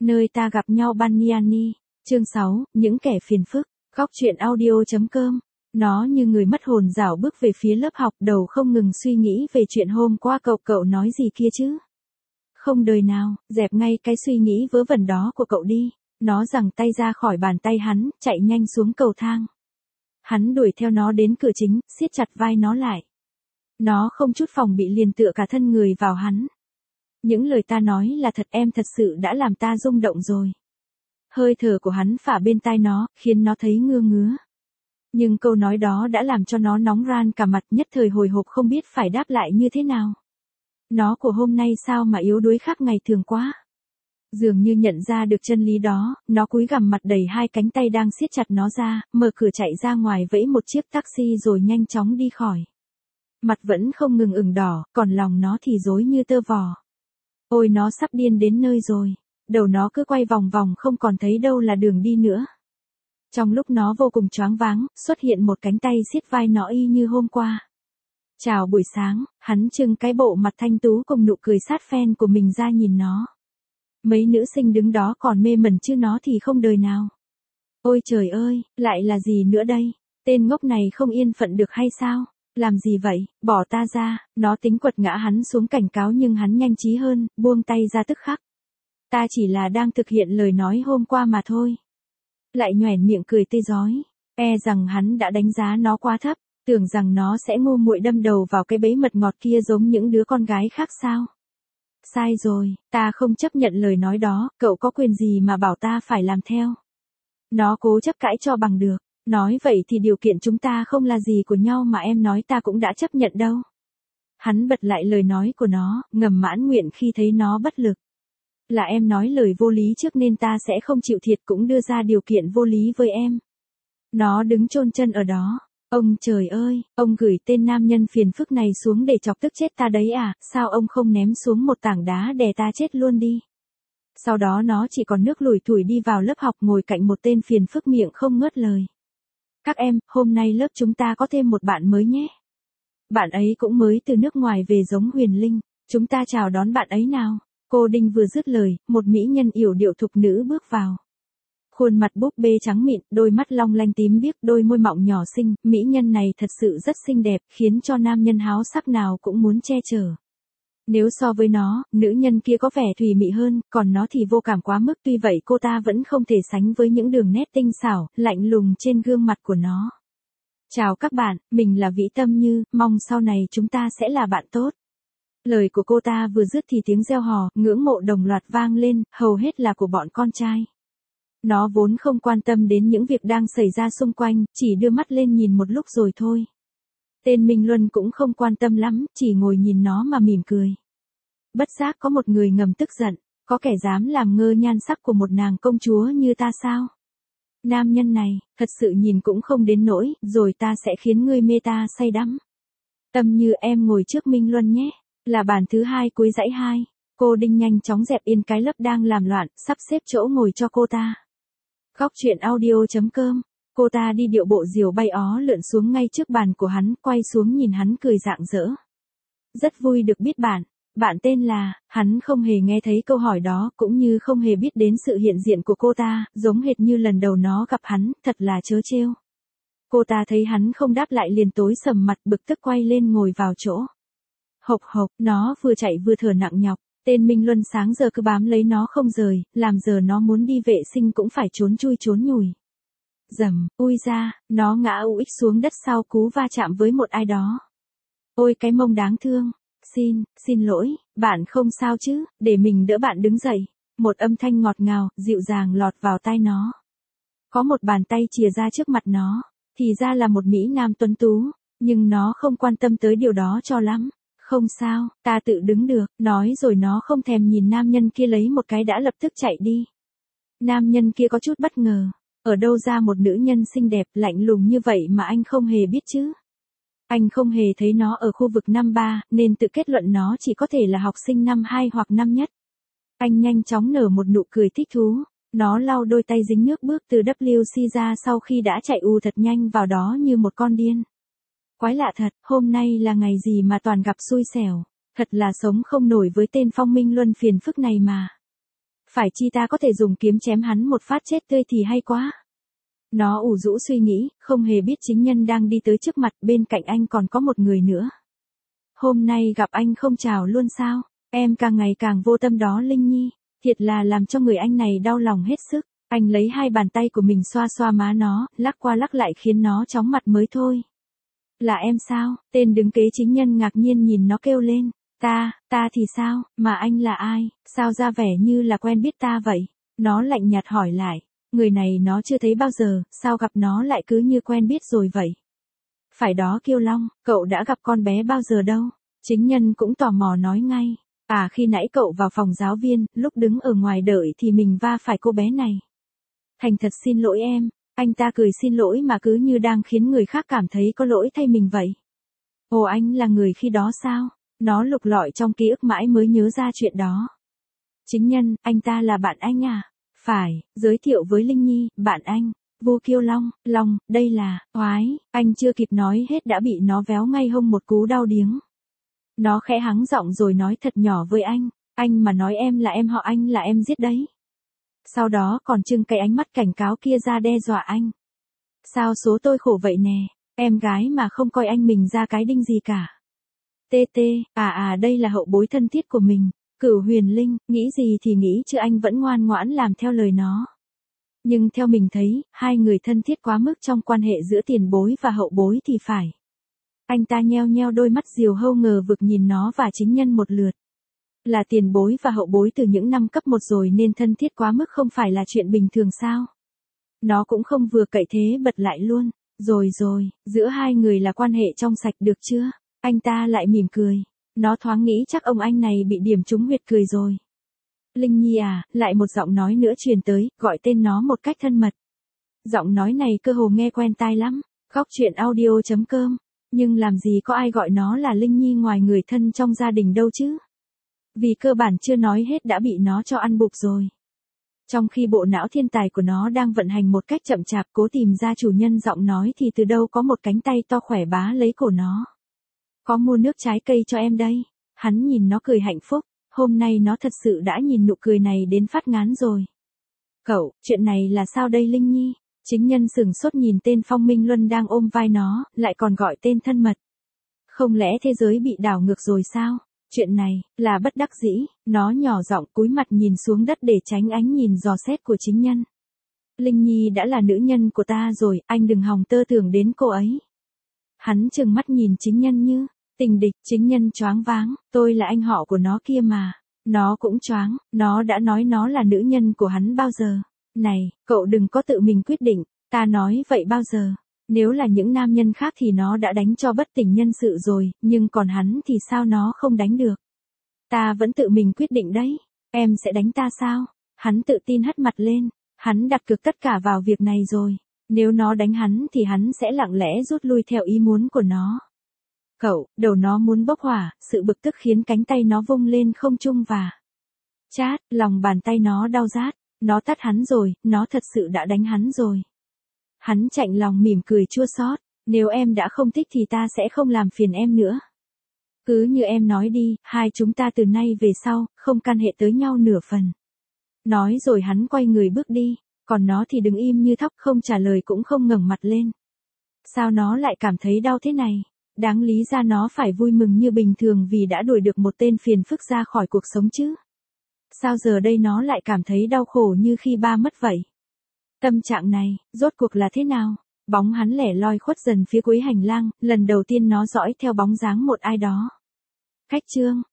Nơi ta gặp nhau Banniani. Chương 6, những kẻ phiền phức. Góc truyện audio.com. Nó như người mất hồn dảo bước về phía lớp học, đầu không ngừng suy nghĩ về chuyện hôm qua cậu nói gì kia chứ. Không đời nào, dẹp ngay cái suy nghĩ vớ vẩn đó của cậu đi. Nó giằng tay ra khỏi bàn tay hắn, chạy nhanh xuống cầu thang. Hắn đuổi theo nó đến cửa chính, siết chặt vai nó lại. Nó không chút phòng bị liền tựa cả thân người vào hắn. Những lời ta nói là thật, em thật sự đã làm ta rung động rồi. Hơi thở của hắn phả bên tai nó, khiến nó thấy ngứa ngứa. Nhưng câu nói đó đã làm cho nó nóng ran cả mặt, nhất thời hồi hộp không biết phải đáp lại như thế nào. Nó của hôm nay sao mà yếu đuối khác ngày thường quá. Dường như nhận ra được chân lý đó, nó cúi gằm mặt đẩy hai cánh tay đang siết chặt nó ra, mở cửa chạy ra ngoài vẫy một chiếc taxi rồi nhanh chóng đi khỏi. Mặt vẫn không ngừng ửng đỏ, còn lòng nó thì rối như tơ vò. Ôi, nó sắp điên đến nơi rồi. Đầu nó cứ quay vòng vòng không còn thấy đâu là đường đi nữa. Trong lúc nó vô cùng choáng váng, xuất hiện một cánh tay siết vai nó y như hôm qua. Chào buổi sáng, hắn trưng cái bộ mặt thanh tú cùng nụ cười sát phen của mình ra nhìn nó. Mấy nữ sinh đứng đó còn mê mẩn chứ nó thì không đời nào. Ôi trời ơi, lại là gì nữa đây? Tên ngốc này không yên phận được hay sao? Làm gì vậy, bỏ ta ra. Nó tính quật ngã hắn xuống cảnh cáo nhưng hắn nhanh trí hơn, buông tay ra tức khắc. Ta chỉ là đang thực hiện lời nói hôm qua mà thôi. Lại nhoẻn miệng cười tươi rói. E rằng hắn đã đánh giá nó quá thấp, tưởng rằng nó sẽ ngu muội đâm đầu vào cái bẫy mật ngọt kia giống những đứa con gái khác sao. Sai rồi, ta không chấp nhận lời nói đó, cậu có quyền gì mà bảo ta phải làm theo. Nó cố chấp cãi cho bằng được. Nói vậy thì điều kiện chúng ta không là gì của nhau mà em nói ta cũng đã chấp nhận đâu. Hắn bật lại lời nói của nó, ngầm mãn nguyện khi thấy nó bất lực. Là em nói lời vô lý trước nên ta sẽ không chịu thiệt, cũng đưa ra điều kiện vô lý với em. Nó đứng chôn chân ở đó. Ông trời ơi, ông gửi tên nam nhân phiền phức này xuống để chọc tức chết ta đấy à, sao ông không ném xuống một tảng đá đè ta chết luôn đi. Sau đó nó chỉ còn nước lủi thủi đi vào lớp học ngồi cạnh một tên phiền phức miệng không ngớt lời. Các em, hôm nay lớp chúng ta có thêm một bạn mới nhé. Bạn ấy cũng mới từ nước ngoài về giống Huyền Linh, chúng ta chào đón bạn ấy nào. Cô Đinh vừa dứt lời, một mỹ nhân yểu điệu thục nữ bước vào. Khuôn mặt búp bê trắng mịn, đôi mắt long lanh tím biếc, đôi môi mọng nhỏ xinh, mỹ nhân này thật sự rất xinh đẹp, khiến cho nam nhân háo sắc nào cũng muốn che chở. Nếu so với nó, nữ nhân kia có vẻ thùy mị hơn, còn nó thì vô cảm quá mức, tuy vậy cô ta vẫn không thể sánh với những đường nét tinh xảo, lạnh lùng trên gương mặt của nó. Chào các bạn, mình là Vĩ Tâm Như, mong sau này chúng ta sẽ là bạn tốt. Lời của cô ta vừa dứt thì tiếng reo hò, ngưỡng mộ đồng loạt vang lên, hầu hết là của bọn con trai. Nó vốn không quan tâm đến những việc đang xảy ra xung quanh, chỉ đưa mắt lên nhìn một lúc rồi thôi. Tên Minh Luân cũng không quan tâm lắm, chỉ ngồi nhìn nó mà mỉm cười. Bất giác có một người ngầm tức giận, có kẻ dám làm ngơ nhan sắc của một nàng công chúa như ta sao? Nam nhân này, thật sự nhìn cũng không đến nỗi, rồi ta sẽ khiến ngươi mê ta say đắm. Tâm Như, em ngồi trước Minh Luân nhé, là bàn thứ hai cuối dãy 2. Cô Đinh nhanh chóng dẹp yên cái lớp đang làm loạn, sắp xếp chỗ ngồi cho cô ta. Góc truyện audio.com. Cô ta đi điệu bộ diều bay ó lượn xuống ngay trước bàn của hắn, quay xuống nhìn hắn cười rạng rỡ. Rất vui được biết bạn. Bạn tên là, hắn không hề nghe thấy câu hỏi đó, cũng như không hề biết đến sự hiện diện của cô ta, giống hệt như lần đầu nó gặp hắn, thật là trớ trêu. Cô ta thấy hắn không đáp lại liền tối sầm mặt, bực tức quay lên ngồi vào chỗ. Hộc hộc, nó vừa chạy vừa thở nặng nhọc, tên Minh Luân sáng giờ cứ bám lấy nó không rời, làm giờ nó muốn đi vệ sinh cũng phải trốn chui trốn nhủi. Dầm, ui ra, nó ngã uých xuống đất sau cú va chạm với một ai đó. Ôi cái mông đáng thương. Xin lỗi, bạn không sao chứ, để mình đỡ bạn đứng dậy. Một âm thanh ngọt ngào, dịu dàng lọt vào tai nó. Có một bàn tay chìa ra trước mặt nó, thì ra là một mỹ nam tuấn tú, nhưng nó không quan tâm tới điều đó cho lắm. Không sao, ta tự đứng được, nói rồi nó không thèm nhìn nam nhân kia lấy một cái đã lập tức chạy đi. Nam nhân kia có chút bất ngờ, ở đâu ra một nữ nhân xinh đẹp lạnh lùng như vậy mà anh không hề biết chứ. Anh không hề thấy nó ở khu vực năm 3, nên tự kết luận nó chỉ có thể là học sinh năm 2 hoặc năm nhất. Anh nhanh chóng nở một nụ cười thích thú. Nó lau đôi tay dính nước bước từ WC ra sau khi đã chạy thật nhanh vào đó như một con điên. Quái lạ thật, hôm nay là ngày gì mà toàn gặp xui xẻo. Thật là sống không nổi với tên Phong Minh Luân phiền phức này mà. Phải chi ta có thể dùng kiếm chém hắn một phát chết tươi thì hay quá. Nó ủ rũ suy nghĩ, không hề biết chính nhân đang đi tới trước mặt, bên cạnh anh còn có một người nữa. Hôm nay gặp anh không chào luôn sao? Em càng ngày càng vô tâm đó Linh Nhi, thiệt là làm cho người anh này đau lòng hết sức. Anh lấy hai bàn tay của mình xoa xoa má nó, lắc qua lắc lại khiến nó chóng mặt mới thôi. Là em sao? Tên đứng kế chính nhân ngạc nhiên nhìn nó kêu lên. Ta thì sao, mà anh là ai, sao ra vẻ như là quen biết ta vậy? Nó lạnh nhạt hỏi lại, người này nó chưa thấy bao giờ, sao gặp nó lại cứ như quen biết rồi vậy? Phải đó Kiêu Long, cậu đã gặp con bé bao giờ đâu? Chính nhân cũng tò mò nói ngay. Khi nãy cậu vào phòng giáo viên, lúc đứng ở ngoài đợi thì mình va phải cô bé này. Thành thật xin lỗi em, anh ta cười xin lỗi mà cứ như đang khiến người khác cảm thấy có lỗi thay mình vậy. Ồ anh là người khi đó sao? Nó lục lọi trong ký ức mãi mới nhớ ra chuyện đó. Chính nhân, anh ta là bạn anh à? Phải, giới thiệu với Linh Nhi, bạn anh. Vô Kiêu Long, đây là, oái, anh chưa kịp nói hết đã bị nó véo ngay hông một cú đau điếng. Nó khẽ hắng giọng rồi nói thật nhỏ với anh mà nói em là em họ anh là em giết đấy. Sau đó còn trưng cái ánh mắt cảnh cáo kia ra đe dọa anh. Sao số tôi khổ vậy nè, em gái mà không coi anh mình ra cái đinh gì cả. Đây là hậu bối thân thiết của mình, Cửu Huyền Linh, nghĩ gì thì nghĩ chứ anh vẫn ngoan ngoãn làm theo lời nó. Nhưng theo mình thấy, hai người thân thiết quá mức trong quan hệ giữa tiền bối và hậu bối thì phải. Anh ta nheo nheo đôi mắt diều hâu ngờ vực nhìn nó và chính nhân một lượt. Là tiền bối và hậu bối từ những năm cấp 1 rồi nên thân thiết quá mức không phải là chuyện bình thường sao? Nó cũng không vừa cậy thế bật lại luôn. Rồi, giữa hai người là quan hệ trong sạch được chưa? Anh ta lại mỉm cười. Nó thoáng nghĩ chắc ông anh này bị điểm trúng huyệt cười rồi. Linh Nhi à, lại một giọng nói nữa truyền tới, gọi tên nó một cách thân mật. Giọng nói này cơ hồ nghe quen tai lắm. Góc truyện audio.com. Nhưng làm gì có ai gọi nó là Linh Nhi ngoài người thân trong gia đình đâu chứ? Vì cơ bản chưa nói hết đã bị nó cho ăn bụp rồi. Trong khi bộ não thiên tài của nó đang vận hành một cách chậm chạp cố tìm ra chủ nhân giọng nói thì từ đâu có một cánh tay to khỏe bá lấy cổ nó. Có mua nước trái cây cho em đây. Hắn nhìn nó cười hạnh phúc. Hôm nay nó thật sự đã nhìn nụ cười này đến phát ngán rồi. Cậu, chuyện này là sao đây Linh Nhi? Chính nhân sửng sốt nhìn tên Phong Minh Luân đang ôm vai nó, lại còn gọi tên thân mật. Không lẽ thế giới bị đảo ngược rồi sao? Chuyện này, là bất đắc dĩ, nó nhỏ giọng cúi mặt nhìn xuống đất để tránh ánh nhìn dò xét của chính nhân. Linh Nhi đã là nữ nhân của ta rồi, anh đừng hòng tơ tưởng đến cô ấy. Hắn trừng mắt nhìn chính nhân như, tình địch, chính nhân choáng váng, tôi là anh họ của nó kia mà. Nó cũng choáng, nó đã nói nó là nữ nhân của hắn bao giờ. Này, cậu đừng có tự mình quyết định, ta nói vậy bao giờ. Nếu là những nam nhân khác thì nó đã đánh cho bất tỉnh nhân sự rồi, nhưng còn hắn thì sao nó không đánh được. Ta vẫn tự mình quyết định đấy, em sẽ đánh ta sao? Hắn tự tin hất mặt lên, hắn đặt cược tất cả vào việc này rồi. Nếu nó đánh hắn thì hắn sẽ lặng lẽ rút lui theo ý muốn của nó. Cậu, đầu nó muốn bốc hỏa, sự bực tức khiến cánh tay nó vung lên không trung và chát, lòng bàn tay nó đau rát. Nó tắt hắn rồi, nó thật sự đã đánh hắn rồi. Hắn chạnh lòng mỉm cười chua xót. Nếu em đã không thích thì ta sẽ không làm phiền em nữa. Cứ như em nói đi, hai chúng ta từ nay về sau, không can hệ tới nhau nửa phần. Nói rồi hắn quay người bước đi, còn nó thì đứng im như thóc không trả lời cũng không ngẩng mặt lên. Sao nó lại cảm thấy đau thế này? Đáng lý ra nó phải vui mừng như bình thường vì đã đuổi được một tên phiền phức ra khỏi cuộc sống chứ. Sao giờ đây nó lại cảm thấy đau khổ như khi ba mất vậy? Tâm trạng này, rốt cuộc là thế nào? Bóng hắn lẻ loi khuất dần phía cuối hành lang, lần đầu tiên nó dõi theo bóng dáng một ai đó. Cách chương